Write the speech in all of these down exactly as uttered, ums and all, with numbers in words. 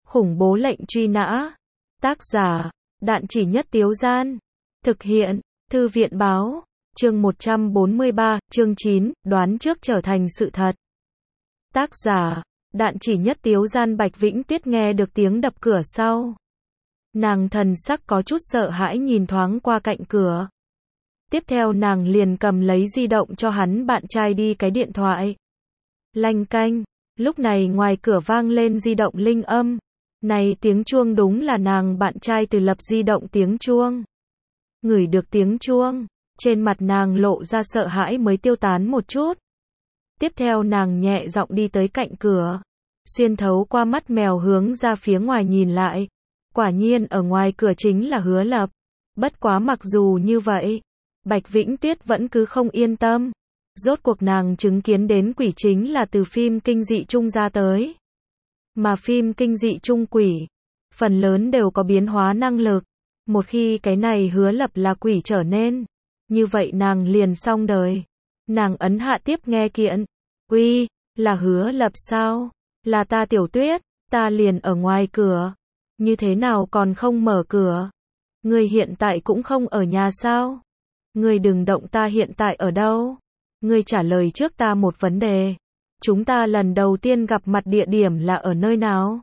Khủng bố lệnh truy nã. Tác giả, Đạn Chỉ Nhất Tiếu Gian. Thực hiện, Thư viện Báo. Chương một trăm bốn mươi ba, chương chín, đoán trước trở thành sự thật. Tác giả, Đạn Chỉ Nhất Tiếu Gian. Bạch Vĩnh Tuyết nghe được tiếng đập cửa sau. Nàng thần sắc có chút sợ hãi nhìn thoáng qua cạnh cửa. Tiếp theo nàng liền cầm lấy di động cho hắn bạn trai đi cái điện thoại. Lanh canh, lúc này ngoài cửa vang lên di động linh âm. Này tiếng chuông đúng là nàng bạn trai Từ Lập di động tiếng chuông. Ngửi được tiếng chuông, trên mặt nàng lộ ra sợ hãi mới tiêu tán một chút. Tiếp theo nàng nhẹ giọng đi tới cạnh cửa, xuyên thấu qua mắt mèo hướng ra phía ngoài nhìn lại. Quả nhiên ở ngoài cửa chính là Hứa Lập. Bất quá mặc dù như vậy, Bạch Vĩnh Tuyết vẫn cứ không yên tâm. Rốt cuộc nàng chứng kiến đến quỷ chính là từ phim kinh dị chung ra tới. Mà phim kinh dị chung quỷ, phần lớn đều có biến hóa năng lực. Một khi cái này Hứa Lập là quỷ trở nên, như vậy nàng liền xong đời. Nàng ấn hạ tiếp nghe kiện. Uy, là Hứa Lập sao? Là ta Tiểu Tuyết, ta liền ở ngoài cửa. Như thế nào còn không mở cửa? Ngươi hiện tại cũng không ở nhà sao? Ngươi đừng động, ta hiện tại ở đâu? Ngươi trả lời trước ta một vấn đề. Chúng ta lần đầu tiên gặp mặt địa điểm là ở nơi nào?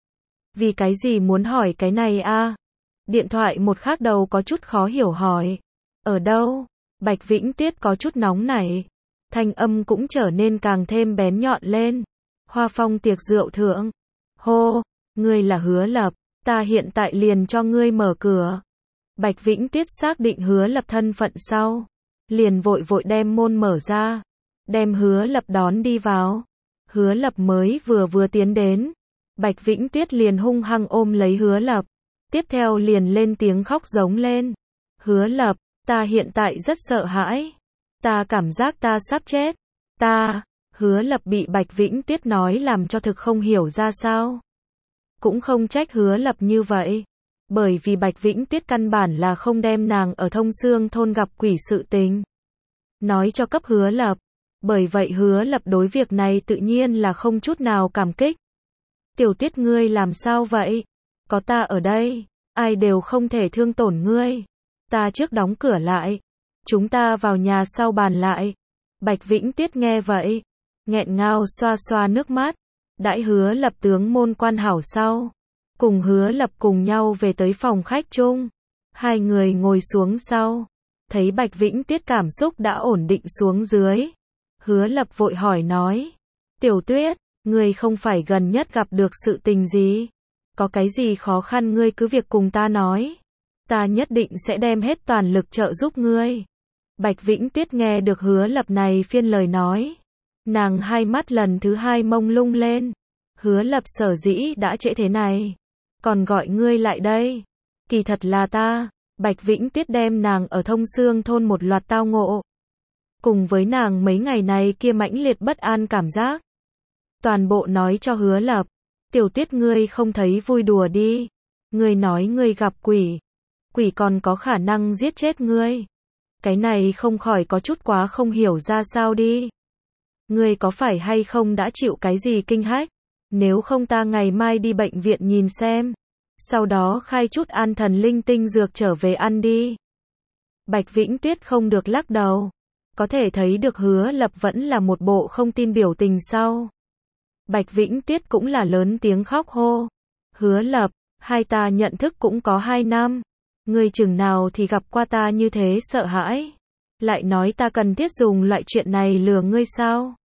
Vì cái gì muốn hỏi cái này a? Điện thoại một khác đầu có chút khó hiểu hỏi. Ở đâu? Bạch Vĩnh Tuyết có chút nóng nảy. Thanh âm cũng trở nên càng thêm bén nhọn lên. Hoa Phong tiệc rượu thượng. Hô, ngươi là Hứa Lập, ta hiện tại liền cho ngươi mở cửa. Bạch Vĩnh Tuyết xác định Hứa Lập thân phận sau, liền vội vội đem môn mở ra, đem Hứa Lập đón đi vào. Hứa Lập mới vừa vừa tiến đến, Bạch Vĩnh Tuyết liền hung hăng ôm lấy Hứa Lập, tiếp theo liền lên tiếng khóc giống lên. Hứa Lập, ta hiện tại rất sợ hãi, ta cảm giác ta sắp chết, ta, Hứa Lập bị Bạch Vĩnh Tuyết nói làm cho thực không hiểu ra sao. Cũng không trách Hứa Lập như vậy, bởi vì Bạch Vĩnh Tuyết căn bản là không đem nàng ở Thông Xương thôn gặp quỷ sự tình nói cho cấp Hứa Lập. Bởi vậy Hứa Lập đối việc này tự nhiên là không chút nào cảm kích. Tiểu Tuyết, ngươi làm sao vậy? Có ta ở đây, ai đều không thể thương tổn ngươi. Ta trước đóng cửa lại, chúng ta vào nhà sau bàn lại. Bạch Vĩnh Tuyết nghe vậy, nghẹn ngào xoa xoa nước mắt. Đãi Hứa Lập tướng môn quan hảo sau, cùng Hứa Lập cùng nhau về tới phòng khách chung. Hai người ngồi xuống sau, thấy Bạch Vĩnh Tuyết cảm xúc đã ổn định xuống dưới. Hứa Lập vội hỏi nói, Tiểu Tuyết, ngươi không phải gần nhất gặp được sự tình gì? Có cái gì khó khăn ngươi cứ việc cùng ta nói. Ta nhất định sẽ đem hết toàn lực trợ giúp ngươi. Bạch Vĩnh Tuyết nghe được Hứa Lập này phiên lời nói, nàng hai mắt lần thứ hai mông lung lên. Hứa Lập sở dĩ đã trễ thế này, còn gọi ngươi lại đây, kỳ thật là ta. Bạch Vĩnh Tuyết đem nàng ở Thông Xương thôn một loạt tao ngộ, cùng với nàng mấy ngày này kia mãnh liệt bất an cảm giác, toàn bộ nói cho Hứa Lập. Tiểu Tuyết, ngươi không thấy vui đùa đi. Ngươi nói ngươi gặp quỷ, quỷ còn có khả năng giết chết ngươi. Cái này không khỏi có chút quá không hiểu ra sao đi. Ngươi có phải hay không đã chịu cái gì kinh hách? Nếu không ta ngày mai đi bệnh viện nhìn xem, sau đó khai chút an thần linh tinh dược trở về ăn đi. Bạch Vĩnh Tuyết không được lắc đầu, có thể thấy được Hứa Lập vẫn là một bộ không tin biểu tình sau. Bạch Vĩnh Tuyết cũng là lớn tiếng khóc hô. Hứa Lập, hai ta nhận thức cũng có hai năm. Ngươi chừng nào thì gặp qua ta như thế sợ hãi? Lại nói ta cần thiết dùng loại chuyện này lừa ngươi sao?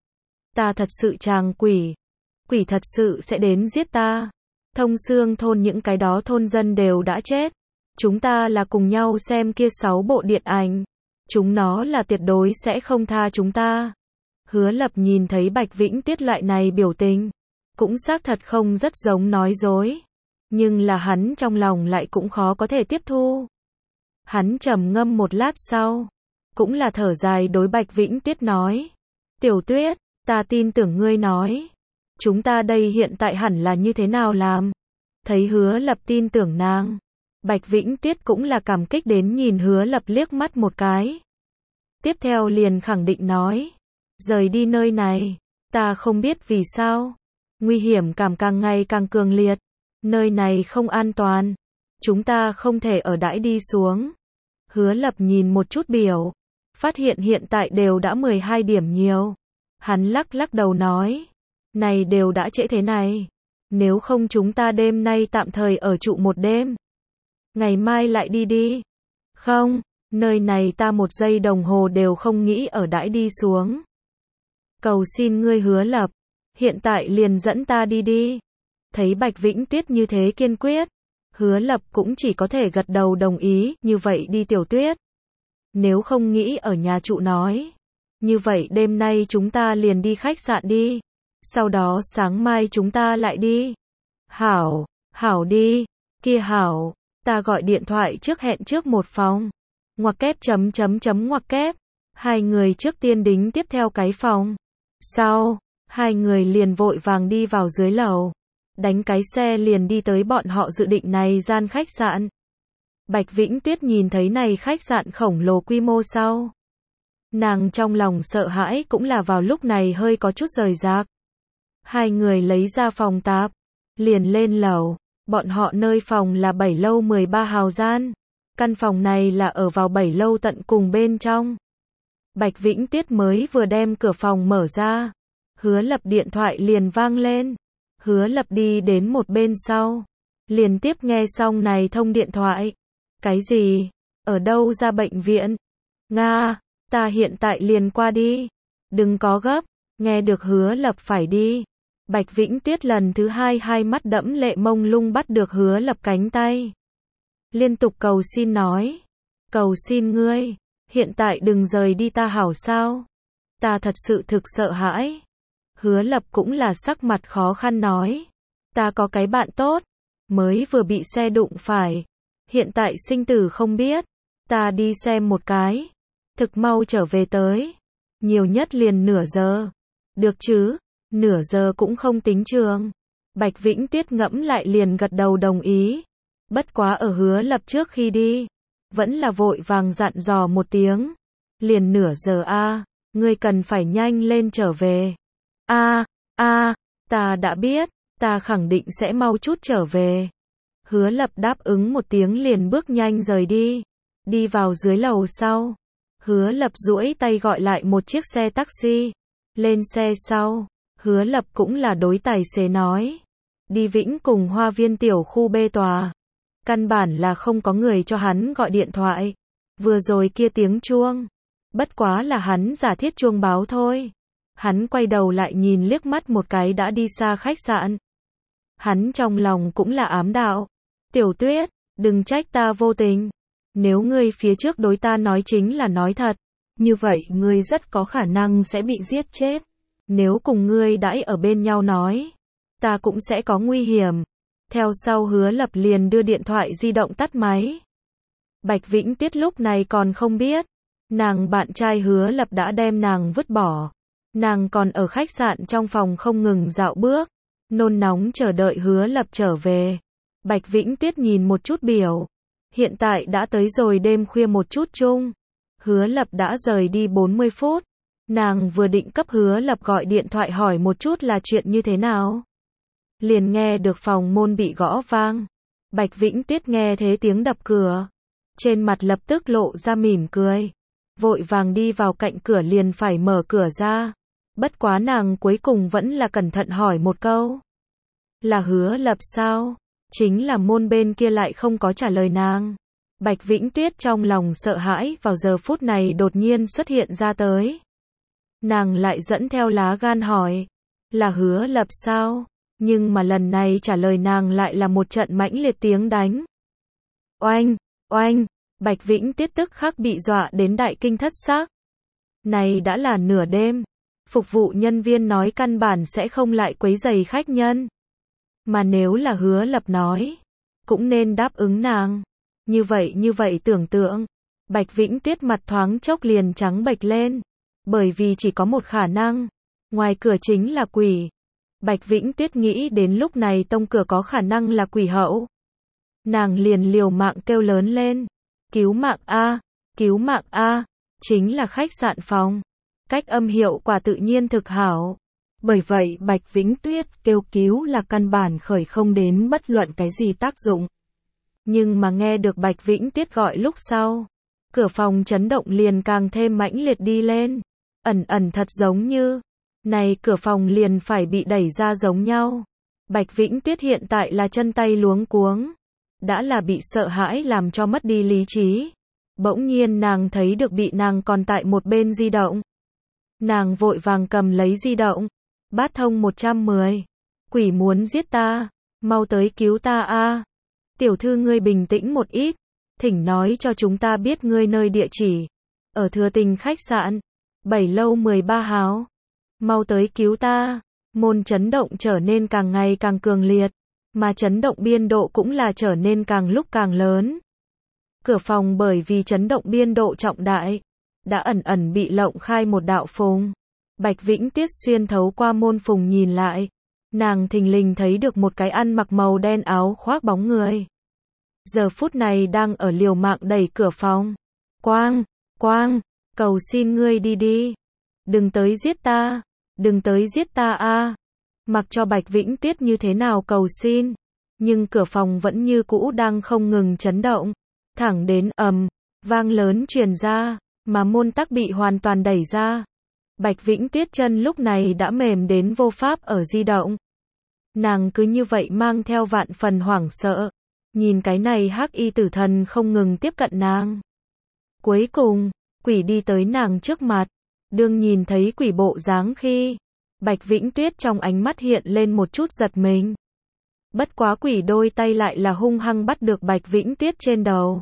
Ta thật sự tràng quỷ. Quỷ thật sự sẽ đến giết ta. Thông Xương thôn những cái đó thôn dân đều đã chết. Chúng ta là cùng nhau xem kia sáu bộ điện ảnh. Chúng nó là tuyệt đối sẽ không tha chúng ta. Hứa Lập nhìn thấy Bạch Vĩnh Tuyết loại này biểu tình, cũng xác thật không rất giống nói dối. Nhưng là hắn trong lòng lại cũng khó có thể tiếp thu. Hắn trầm ngâm một lát sau, cũng là thở dài đối Bạch Vĩnh Tuyết nói. Tiểu Tuyết, ta tin tưởng ngươi nói. Chúng ta đây hiện tại hẳn là như thế nào làm? Thấy Hứa Lập tin tưởng nàng, Bạch Vĩnh Tuyết cũng là cảm kích đến nhìn Hứa Lập liếc mắt một cái. Tiếp theo liền khẳng định nói, rời đi nơi này, ta không biết vì sao, nguy hiểm cảm càng ngày càng cường liệt, nơi này không an toàn. Chúng ta không thể ở đãi đi xuống. Hứa Lập nhìn một chút biểu, phát hiện hiện tại đều đã mười hai điểm nhiều. Hắn lắc lắc đầu nói, này đều đã trễ thế này. Nếu không chúng ta đêm nay tạm thời ở trụ một đêm. Ngày mai lại đi đi. Không, nơi này ta một giây đồng hồ đều không nghĩ ở đãi đi xuống. Cầu xin ngươi Hứa Lập, hiện tại liền dẫn ta đi đi. Thấy Bạch Vĩnh Tuyết như thế kiên quyết, Hứa Lập cũng chỉ có thể gật đầu đồng ý, như vậy đi Tiểu Tuyết. Nếu không nghĩ ở nhà trụ nói, như vậy đêm nay chúng ta liền đi khách sạn đi. Sau đó sáng mai chúng ta lại đi. Hảo, hảo đi, kia hảo, ta gọi điện thoại trước hẹn trước một phòng. Ngoặc kép chấm chấm chấm ngoặc kép. Hai người trước tiên đính tiếp theo cái phòng. Sau, hai người liền vội vàng đi vào dưới lầu. Đánh cái xe liền đi tới bọn họ dự định này gian khách sạn. Bạch Vĩnh Tuyết nhìn thấy này khách sạn khổng lồ quy mô sau. Nàng trong lòng sợ hãi cũng là vào lúc này hơi có chút rời rạc. Hai người lấy ra phòng tạp, liền lên lầu. Bọn họ nơi phòng là bảy lâu mười ba hào gian. Căn phòng này là ở vào bảy lâu tận cùng bên trong. Bạch Vĩnh Tuyết mới vừa đem cửa phòng mở ra. Hứa Lập điện thoại liền vang lên. Hứa Lập đi đến một bên sau. Liền tiếp nghe xong này thông điện thoại. Cái gì? Ở đâu ra bệnh viện? Nga, ta hiện tại liền qua đi. Đừng có gấp. Nghe được Hứa Lập phải đi. Bạch Vĩnh Tuyết lần thứ hai hai mắt đẫm lệ mông lung bắt được Hứa Lập cánh tay. Liên tục cầu xin nói. Cầu xin ngươi. Hiện tại đừng rời đi ta hảo sao? Ta thật sự thực sợ hãi. Hứa Lập cũng là sắc mặt khó khăn nói. Ta có cái bạn tốt. Mới vừa bị xe đụng phải. Hiện tại sinh tử không biết. Ta đi xem một cái. Thực mau trở về tới. Nhiều nhất liền nửa giờ. Được chứ? Nửa giờ cũng không tính trường. Bạch Vĩnh Tuyết ngẫm lại liền gật đầu đồng ý. Bất quá ở Hứa Lập trước khi đi. Vẫn là vội vàng dặn dò một tiếng. Liền nửa giờ a, ngươi cần phải nhanh lên trở về. A, a, ta đã biết, ta khẳng định sẽ mau chút trở về. Hứa Lập đáp ứng một tiếng liền bước nhanh rời đi. Đi vào dưới lầu sau. Hứa Lập duỗi tay gọi lại một chiếc xe taxi. Lên xe sau. Hứa Lập cũng là đối tài xế nói. Đi Vĩnh cùng Hoa Viên tiểu khu B tòa. Căn bản là không có người cho hắn gọi điện thoại. Vừa rồi kia tiếng chuông. Bất quá là hắn giả thiết chuông báo thôi. Hắn quay đầu lại nhìn liếc mắt một cái đã đi xa khách sạn. Hắn trong lòng cũng là ám đạo. Tiểu Tuyết, đừng trách ta vô tình. Nếu ngươi phía trước đối ta nói chính là nói thật. Như vậy ngươi rất có khả năng sẽ bị giết chết. Nếu cùng ngươi đãi ở bên nhau nói. Ta cũng sẽ có nguy hiểm. Theo sau Hứa Lập liền đưa điện thoại di động tắt máy. Bạch Vĩnh Tuyết lúc này còn không biết. Nàng bạn trai Hứa Lập đã đem nàng vứt bỏ. Nàng còn ở khách sạn trong phòng không ngừng dạo bước. Nôn nóng chờ đợi Hứa Lập trở về. Bạch Vĩnh Tuyết nhìn một chút biểu. Hiện tại đã tới rồi đêm khuya một chút chung. Hứa Lập đã rời đi bốn mươi phút. Nàng vừa định cấp Hứa Lập gọi điện thoại hỏi một chút là chuyện như thế nào. Liền nghe được phòng môn bị gõ vang. Bạch Vĩnh Tuyết nghe thế tiếng đập cửa. Trên mặt lập tức lộ ra mỉm cười. Vội vàng đi vào cạnh cửa liền phải mở cửa ra. Bất quá nàng cuối cùng vẫn là cẩn thận hỏi một câu. Là Hứa Lập sao? Chính là môn bên kia lại không có trả lời nàng. Bạch Vĩnh Tuyết trong lòng sợ hãi vào giờ phút này đột nhiên xuất hiện ra tới. Nàng lại dẫn theo lá gan hỏi. Là Hứa Lập sao? Nhưng mà lần này trả lời nàng lại là một trận mãnh liệt tiếng đánh. Oanh, oanh, Bạch Vĩnh Tuyết tức khắc bị dọa đến đại kinh thất xác. Này đã là nửa đêm. Phục vụ nhân viên nói căn bản sẽ không lại quấy rầy khách nhân. Mà nếu là Hứa Lập nói, cũng nên đáp ứng nàng. Như vậy như vậy tưởng tượng. Bạch Vĩnh Tuyết mặt thoáng chốc liền trắng bệch lên. Bởi vì chỉ có một khả năng. Ngoài cửa chính là quỷ. Bạch Vĩnh Tuyết nghĩ đến lúc này tông cửa có khả năng là quỷ hậu. Nàng liền liều mạng kêu lớn lên. Cứu mạng A, cứu mạng A, chính là khách sạn phòng. Cách âm hiệu quả tự nhiên thực hảo. Bởi vậy Bạch Vĩnh Tuyết kêu cứu là căn bản khởi không đến bất luận cái gì tác dụng. Nhưng mà nghe được Bạch Vĩnh Tuyết gọi lúc sau, cửa phòng chấn động liền càng thêm mãnh liệt đi lên. Ẩn ẩn thật giống như, này cửa phòng liền phải bị đẩy ra giống nhau. Bạch Vĩnh Tuyết hiện tại là chân tay luống cuống, đã là bị sợ hãi làm cho mất đi lý trí. Bỗng nhiên nàng thấy được bị nàng còn tại một bên di động. Nàng vội vàng cầm lấy di động. Bát thông một trăm mười. Quỷ muốn giết ta, mau tới cứu ta a. Tiểu thư ngươi bình tĩnh một ít, thỉnh nói cho chúng ta biết ngươi nơi địa chỉ. Ở Thừa Tình khách sạn, bảy lâu mười ba háo. Mau tới cứu ta. Môn chấn động trở nên càng ngày càng cường liệt, mà chấn động biên độ cũng là trở nên càng lúc càng lớn. Cửa phòng bởi vì chấn động biên độ trọng đại, đã ẩn ẩn bị lộng khai một đạo phùng. Bạch Vĩnh Tuyết xuyên thấu qua môn phùng nhìn lại, nàng thình lình thấy được một cái ăn mặc màu đen áo khoác bóng người. Giờ phút này đang ở liều mạng đẩy cửa phòng. Quang, Quang, cầu xin ngươi đi đi. Đừng tới giết ta, đừng tới giết ta a. Mặc cho Bạch Vĩnh Tuyết như thế nào cầu xin, nhưng cửa phòng vẫn như cũ đang không ngừng chấn động. Thẳng đến ầm, vang lớn truyền ra, mà môn tắc bị hoàn toàn đẩy ra. Bạch Vĩnh Tuyết chân lúc này đã mềm đến vô pháp ở di động. Nàng cứ như vậy mang theo vạn phần hoảng sợ, nhìn cái này hắc y tử thần không ngừng tiếp cận nàng. Cuối cùng, quỷ đi tới nàng trước mặt, đương nhìn thấy quỷ bộ dáng khi, Bạch Vĩnh Tuyết trong ánh mắt hiện lên một chút giật mình. Bất quá quỷ đôi tay lại là hung hăng bắt được Bạch Vĩnh Tuyết trên đầu.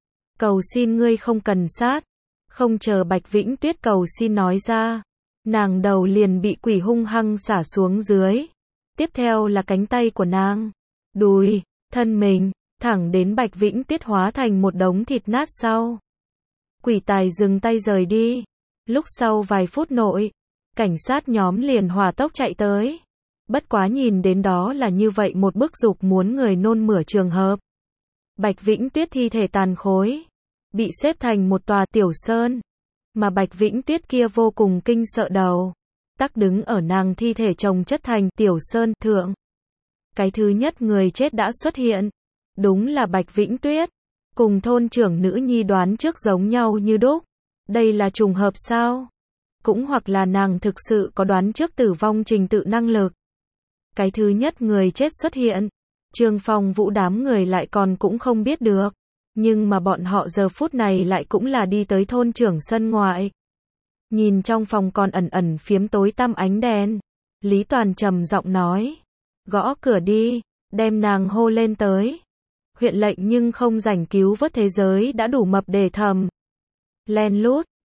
Cầu xin ngươi không cần sát. Không chờ Bạch Vĩnh Tuyết cầu xin nói ra, nàng đầu liền bị quỷ hung hăng xả xuống dưới. Tiếp theo là cánh tay của nàng, đùi, thân mình, thẳng đến Bạch Vĩnh Tuyết hóa thành một đống thịt nát sau. Quỷ tài dừng tay rời đi. Lúc sau vài phút nội, cảnh sát nhóm liền hỏa tốc chạy tới. Bất quá nhìn đến đó là như vậy một bức dục muốn người nôn mửa trường hợp. Bạch Vĩnh Tuyết thi thể tàn khối, bị xếp thành một tòa tiểu sơn, mà Bạch Vĩnh Tuyết kia vô cùng kinh sợ đầu, tắc đứng ở nàng thi thể chồng chất thành tiểu sơn thượng. Cái thứ nhất người chết đã xuất hiện, đúng là Bạch Vĩnh Tuyết, cùng thôn trưởng nữ nhi đoán trước giống nhau như đúc. Đây là trùng hợp sao? Cũng hoặc là nàng thực sự có đoán trước tử vong trình tự năng lực. Cái thứ nhất người chết xuất hiện, Trương Phong Vũ đám người lại còn cũng không biết được. Nhưng mà bọn họ giờ phút này lại cũng là đi tới thôn trưởng sân ngoại. Nhìn trong phòng còn ẩn ẩn phiếm tối tăm ánh đèn, Lý Toàn trầm giọng nói, gõ cửa đi, đem nàng hô lên tới. Huyện lệnh nhưng không rảnh cứu vớt thế giới đã đủ mập để thầm. Len lút,